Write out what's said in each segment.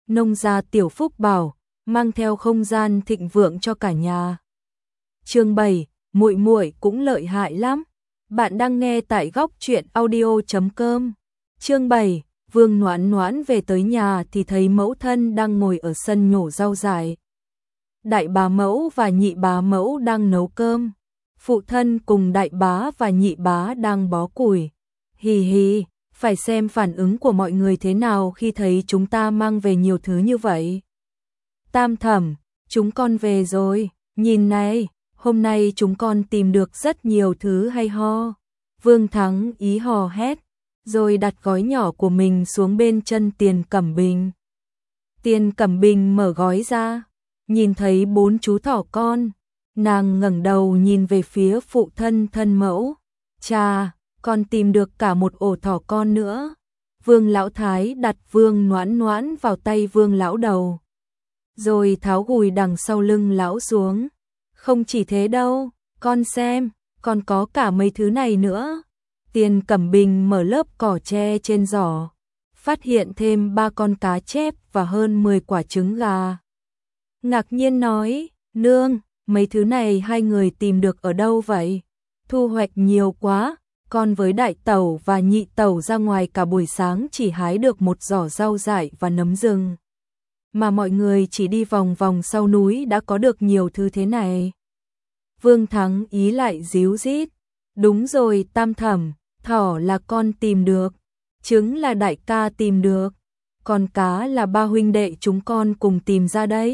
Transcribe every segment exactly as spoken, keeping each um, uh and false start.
nông gia tiểu phúc bảo, mang theo không gian thịnh vượng cho cả nhà. Chương bảy, muội muội cũng lợi hại lắm. Bạn đang nghe tại góc truyện audio chấm com. Chương bảy, Vương Noãn Noãn về tới nhà thì thấy mẫu thân đang ngồi ở sân nhổ rau dại. Đại bá mẫu và nhị bá mẫu đang nấu cơm. Phụ thân cùng đại bá và nhị bá đang bó củi. Hì hì, phải xem phản ứng của mọi người thế nào khi thấy chúng ta mang về nhiều thứ như vậy. Tam thẩm, chúng con về rồi, nhìn này, hôm nay chúng con tìm được rất nhiều thứ hay ho. Vương Thắng ý hò hét, rồi đặt gói nhỏ của mình xuống bên chân Tiền Cẩm Bình. Tiền Cẩm Bình mở gói ra, nhìn thấy bốn chú thỏ con, nàng ngẩng đầu nhìn về phía phụ thân thân mẫu. Chà, còn tìm được cả một ổ thỏ con nữa. Vương Lão Thái đặt Vương Noãn Noãn vào tay Vương Lão Đầu, rồi tháo gùi đằng sau lưng lão xuống. Không chỉ thế đâu, con xem, còn có cả mấy thứ này nữa. Tiền Cẩm Bình mở lớp cỏ tre trên giỏ, phát hiện thêm ba con cá chép và hơn mười quả trứng gà. Ngạc nhiên nói, nương, mấy thứ này hai người tìm được ở đâu vậy? Thu hoạch nhiều quá, con với đại tẩu và nhị tẩu ra ngoài cả buổi sáng chỉ hái được một giỏ rau dại và nấm rừng. Mà mọi người chỉ đi vòng vòng sau núi đã có được nhiều thứ thế này. Vương Thắng ý lại díu dít. Đúng rồi tam thẩm, thỏ là con tìm được, trứng là đại ca tìm được, còn cá là ba huynh đệ chúng con cùng tìm ra đấy.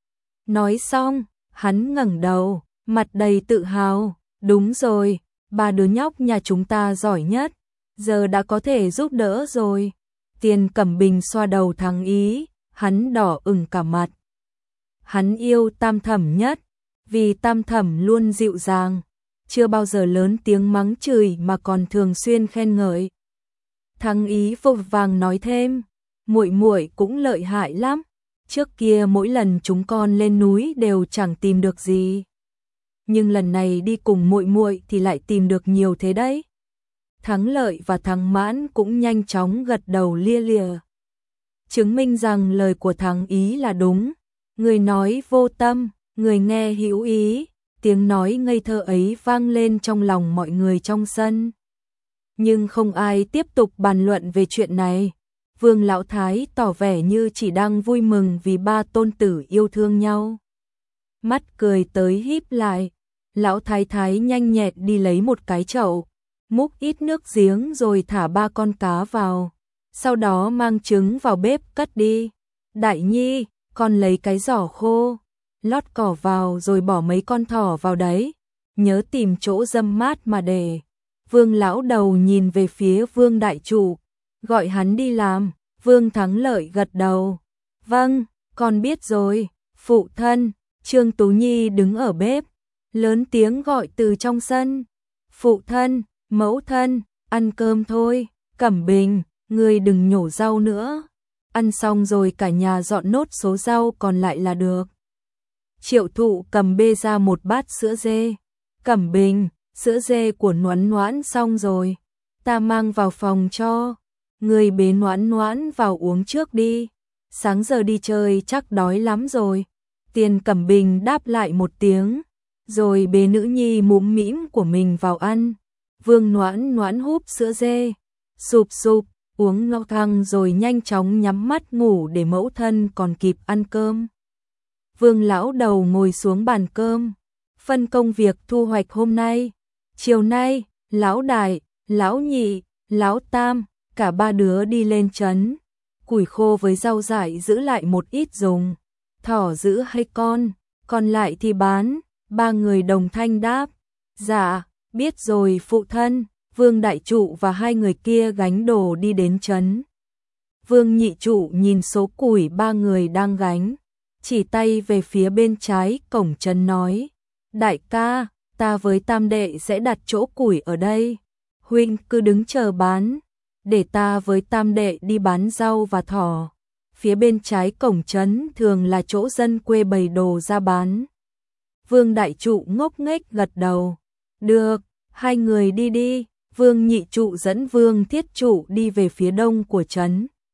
Nói xong, hắn ngẩng đầu, mặt đầy tự hào. Đúng rồi, ba đứa nhóc nhà chúng ta giỏi nhất, giờ đã có thể giúp đỡ rồi. Tiền Cẩm Bình xoa đầu Thắng ý, hắn đỏ ửng cả mặt. Hắn yêu tam thẩm nhất, vì tam thẩm luôn dịu dàng, chưa bao giờ lớn tiếng mắng chửi mà còn thường xuyên khen ngợi. Thắng ý vội vàng nói thêm, muội muội cũng lợi hại lắm, trước kia mỗi lần chúng con lên núi đều chẳng tìm được gì, nhưng lần này đi cùng muội muội thì lại tìm được nhiều thế đấy. Thắng Lợi và Thắng Mãn cũng nhanh chóng gật đầu lia lịa, chứng minh rằng lời của Thắng ý là đúng. Người nói vô tâm, người nghe hữu ý. Tiếng nói ngây thơ ấy vang lên trong lòng mọi người trong sân. Nhưng không ai tiếp tục bàn luận về chuyện này. Vương Lão Thái tỏ vẻ như chỉ đang vui mừng vì ba tôn tử yêu thương nhau. Mắt cười tới híp lại, Lão Thái Thái nhanh nhẹn đi lấy một cái chậu, múc ít nước giếng rồi thả ba con cá vào, sau đó mang trứng vào bếp cất đi. Đại Nhi, con lấy cái giỏ khô, lót cỏ vào rồi bỏ mấy con thỏ vào đấy, nhớ tìm chỗ râm mát mà để. Vương Lão Đầu nhìn về phía Vương Đại Trụ, gọi hắn đi làm. Vương Thắng Lợi gật đầu, vâng, con biết rồi. Phụ thân, Trương Tú Nhi đứng ở bếp, lớn tiếng gọi từ trong sân, phụ thân, mẫu thân, ăn cơm thôi. Cẩm Bình, ngươi đừng nhổ rau nữa, ăn xong rồi cả nhà dọn nốt số rau còn lại là được. Triệu Thụ cầm bê ra một bát sữa dê. Cẩm Bình, sữa dê của Noãn Noãn xong rồi, ta mang vào phòng cho. Người bế Noãn Noãn vào uống trước đi, sáng giờ đi chơi chắc đói lắm rồi. Tiền Cẩm Bình đáp lại một tiếng, rồi bế nữ nhi mũm mĩm của mình vào ăn. Vương Noãn Noãn húp sữa dê, sụp sụp, uống ngao thăng rồi nhanh chóng nhắm mắt ngủ để mẫu thân còn kịp ăn cơm. Vương Lão Đầu ngồi xuống bàn cơm, phân công việc thu hoạch hôm nay. Chiều nay, Lão Đại, Lão Nhị, Lão Tam, cả ba đứa đi lên trấn. Củi khô với rau dại giữ lại một ít dùng, thỏ giữ hay con, còn lại thì bán. Ba người đồng thanh đáp, dạ, biết rồi phụ thân. Vương Đại Trụ và hai người kia gánh đồ đi đến trấn. Vương Nhị Trụ nhìn số củi ba người đang gánh, chỉ tay về phía bên trái cổng trấn nói, đại ca, ta với tam đệ sẽ đặt chỗ củi ở đây, huynh cứ đứng chờ bán, để ta với tam đệ đi bán rau và thỏ. Phía bên trái cổng trấn thường là chỗ dân quê bày đồ ra bán. Vương Đại Trụ ngốc nghếch gật đầu, được, hai người đi đi. Vương Nhị Trụ dẫn Vương Thiết Trụ đi về phía đông của trấn.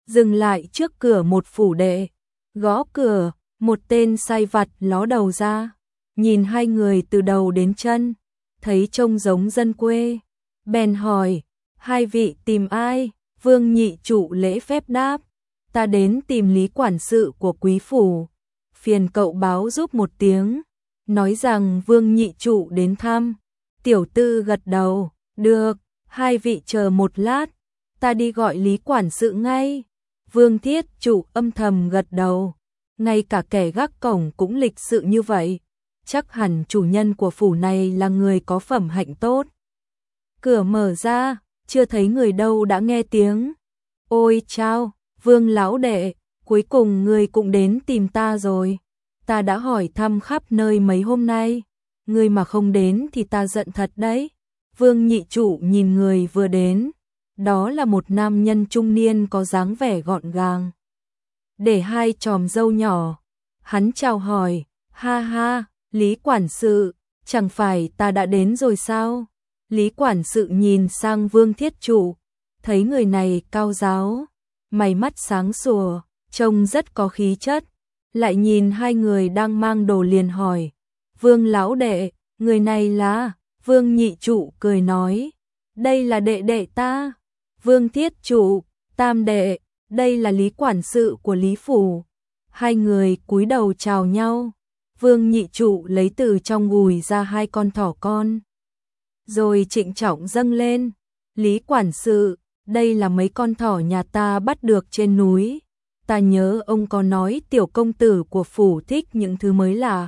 dừng lại trước cửa một phủ đệ, gõ cửa, một tên sai vặt ló đầu ra, nhìn hai người từ đầu đến chân, thấy trông giống dân quê, bèn hỏi, hai vị tìm ai? Vương nhị trụ lễ phép đáp, ta đến tìm lý quản sự của quý phủ, phiền cậu báo giúp một tiếng, nói rằng Vương nhị trụ đến thăm. Tiểu tư gật đầu, được, hai vị chờ một lát, ta đi gọi lý quản sự ngay. Vương thiết trụ âm thầm gật đầu, ngay cả kẻ gác cổng cũng lịch sự như vậy, chắc hẳn chủ nhân của phủ này là người có phẩm hạnh tốt. Cửa mở ra, chưa thấy người đâu đã nghe tiếng. Ôi chao, Vương lão đệ, cuối cùng người cũng đến tìm ta rồi. Ta đã hỏi thăm khắp nơi mấy hôm nay, người mà không đến thì ta giận thật đấy. Vương nhị trụ nhìn người vừa đến, đó là một nam nhân trung niên có dáng vẻ gọn gàng, để hai chòm râu nhỏ. Hắn chào hỏi, ha ha, Lý quản sự, chẳng phải ta đã đến rồi sao? Lý quản sự nhìn sang Vương thiết trụ, thấy người này cao ráo, mày mắt sáng sủa, trông rất có khí chất, lại nhìn hai người đang mang đồ liền hỏi, Vương lão đệ, người này là? Vương nhị trụ cười nói, đây là đệ đệ ta. Vương thiết trụ, tam đệ, đây là Lý quản sự của Lý phủ. Hai người cúi đầu chào nhau. Vương nhị trụ lấy từ trong gùi ra hai con thỏ con, rồi trịnh trọng dâng lên. Lý quản sự, đây là mấy con thỏ nhà ta bắt được trên núi. Ta nhớ ông có nói tiểu công tử của phủ thích những thứ mới lạ,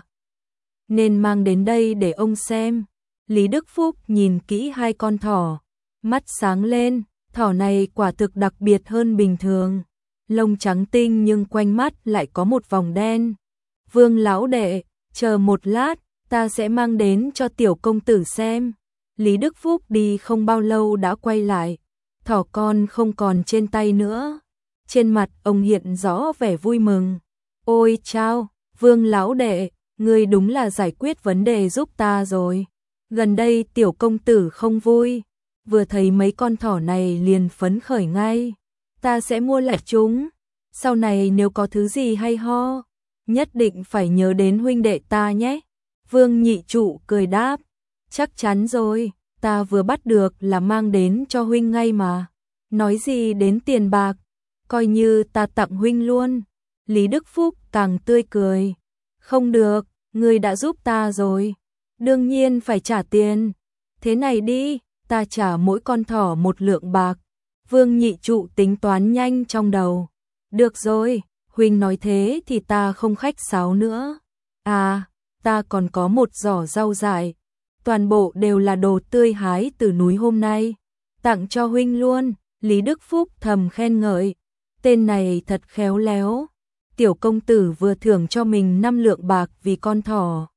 nên mang đến đây để ông xem. Lý Đức Phúc nhìn kỹ hai con thỏ, mắt sáng lên, thỏ này quả thực đặc biệt hơn bình thường. Lông trắng tinh nhưng quanh mắt lại có một vòng đen. Vương lão đệ, chờ một lát, ta sẽ mang đến cho tiểu công tử xem. Lý Đức Phúc đi không bao lâu đã quay lại, thỏ con không còn trên tay nữa. Trên mặt ông hiện rõ vẻ vui mừng. Ôi chao, Vương lão đệ, ngươi đúng là giải quyết vấn đề giúp ta rồi. Gần đây tiểu công tử không vui, vừa thấy mấy con thỏ này liền phấn khởi ngay. Ta sẽ mua lại chúng, sau này nếu có thứ gì hay ho, nhất định phải nhớ đến huynh đệ ta nhé. Vương nhị trụ cười đáp, chắc chắn rồi, ta vừa bắt được là mang đến cho huynh ngay mà. Nói gì đến tiền bạc, coi như ta tặng huynh luôn. Lý Đức Phúc càng tươi cười, không được, ngươi đã giúp ta rồi, đương nhiên phải trả tiền. Thế này đi, ta trả mỗi con thỏ một lượng bạc. Vương nhị trụ tính toán nhanh trong đầu. Được rồi, huynh nói thế thì ta không khách sáo nữa. À, ta còn có một giỏ rau dại, toàn bộ đều là đồ tươi hái từ núi hôm nay, tặng cho huynh luôn. Lý Đức Phúc thầm khen ngợi, tên này thật khéo léo. Tiểu công tử vừa thưởng cho mình năm lượng bạc vì con thỏ,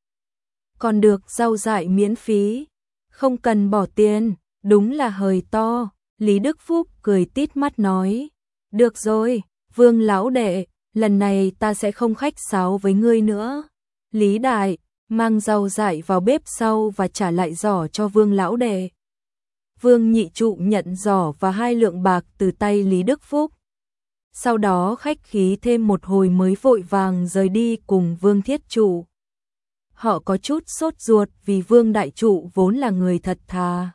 còn được rau dại miễn phí, không cần bỏ tiền, đúng là hời to. Lý Đức Phúc cười tít mắt nói, được rồi, Vương lão đệ, lần này ta sẽ không khách sáo với ngươi nữa. Lý đại, mang rau dại vào bếp sau và trả lại giỏ cho Vương lão đệ. Vương nhị trụ nhận giỏ và hai lượng bạc từ tay Lý Đức Phúc. Sau đó khách khí thêm một hồi mới vội vàng rời đi cùng Vương thiết trụ. Họ có chút sốt ruột vì Vương đại trụ vốn là người thật thà,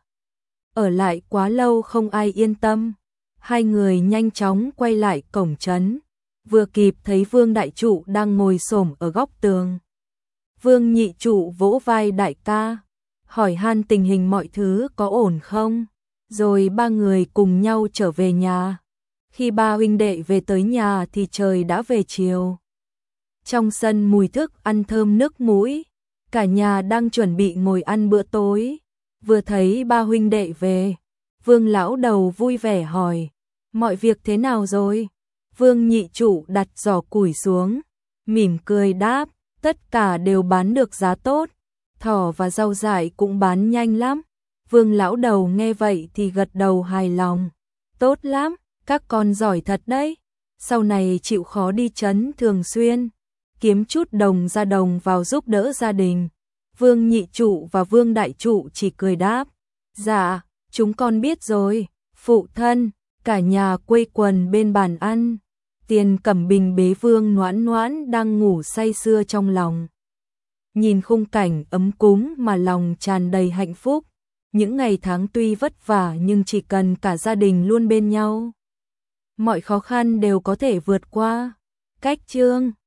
ở lại quá lâu không ai yên tâm. Hai người nhanh chóng quay lại cổng trấn, vừa kịp thấy Vương đại trụ đang ngồi xổm ở góc tường. Vương nhị trụ vỗ vai đại ca, hỏi han tình hình mọi thứ có ổn không, rồi ba người cùng nhau trở về nhà. Khi ba huynh đệ về tới nhà thì trời đã về chiều. Trong sân mùi thức ăn thơm nức mũi, cả nhà đang chuẩn bị ngồi ăn bữa tối. Vừa thấy ba huynh đệ về, Vương lão đầu vui vẻ hỏi, mọi việc thế nào rồi? Vương nhị trụ đặt giỏ củi xuống, mỉm cười đáp, tất cả đều bán được giá tốt, thỏ và rau dại cũng bán nhanh lắm. Vương lão đầu nghe vậy thì gật đầu hài lòng, tốt lắm, các con giỏi thật đấy, sau này chịu khó đi trấn thường xuyên, kiếm chút đồng ra đồng vào giúp đỡ gia đình. Vương nhị trụ và Vương đại trụ chỉ cười đáp, dạ, chúng con biết rồi, phụ thân. Cả nhà quây quần bên bàn ăn, Tiền Cẩm Bình bế Vương Noãn Noãn đang ngủ say sưa trong lòng. Nhìn khung cảnh ấm cúng mà lòng tràn đầy hạnh phúc. Những ngày tháng tuy vất vả nhưng chỉ cần cả gia đình luôn bên nhau, mọi khó khăn đều có thể vượt qua. Cách chương